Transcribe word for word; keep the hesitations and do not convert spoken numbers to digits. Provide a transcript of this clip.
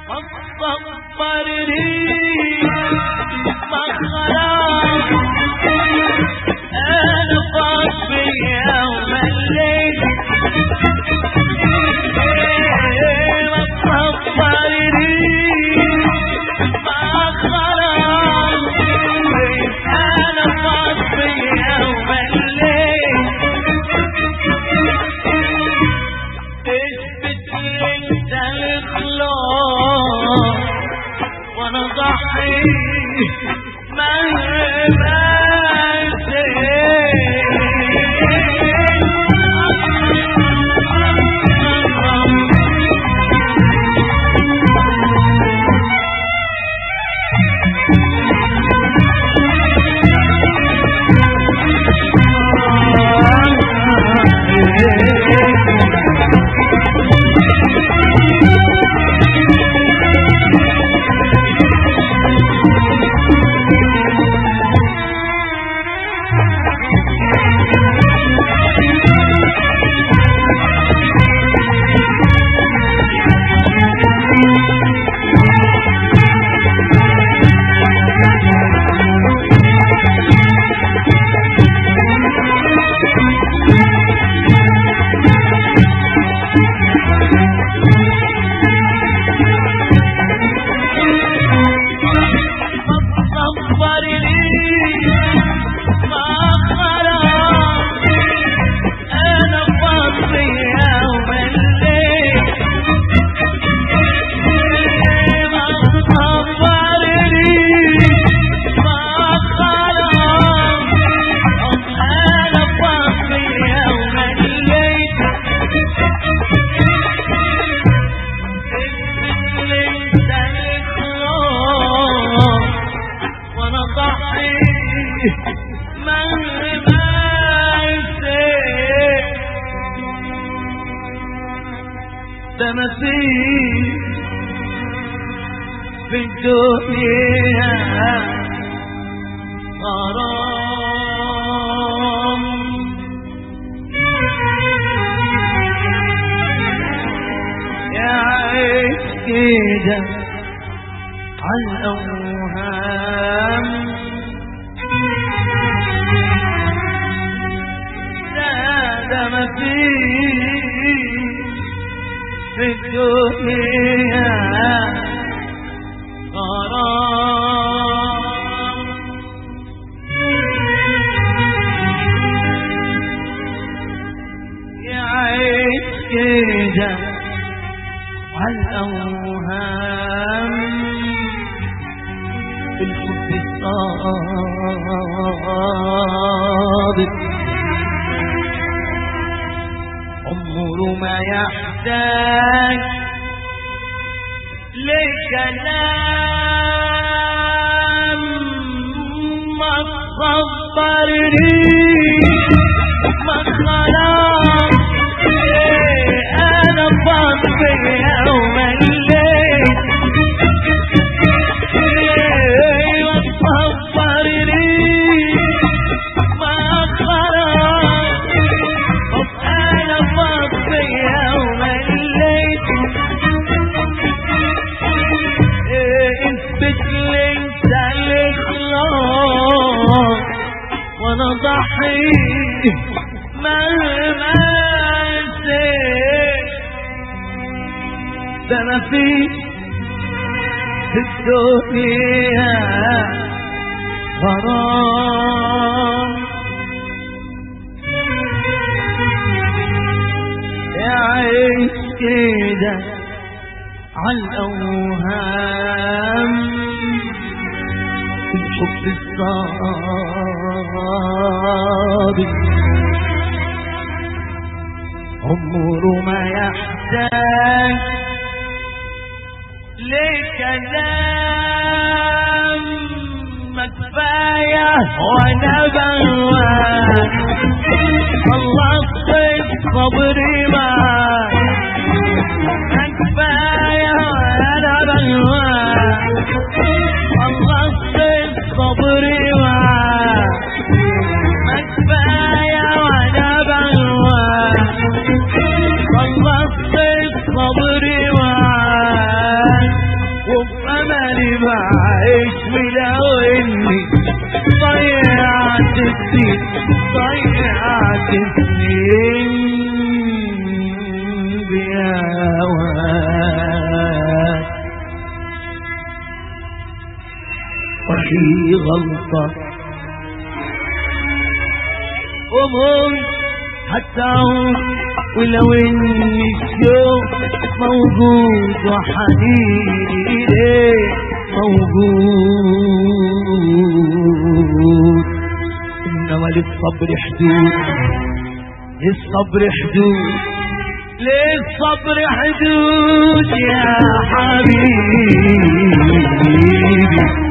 في الدنيا غرام يا عيش كده عالأوهام لا ده ما فيش في الدنيا غرام يعيش كده عالأوهام الحب الصادق عمره ما يحتاج لكلام ما تصبرني ما خلاص انا فاضي يوم الليل ما تصبرني ما خلاص انا فاضي يوم الليل وانا ضحي مهما زيت ده ما فيش في الدنيا غرام يعيش كده عالأوهام الحب الصادق عمره ما يحتاج لكلام ما كفاية وانا بهواك خلصت صبري معاك ما كفاية وانا بهواك خلصت صبري معاك ما كفاية وانا بهواك خلصت صبري معاك اللي بعيش ولو اني ضيعت السنين ضيعت السنين بهواك وفي غلطة ومش حتى عود ولو اني الشوق موجود وحنيني اليه موجود انما للصبر حدود للصبر حدود للصبر حدود يا حبيبي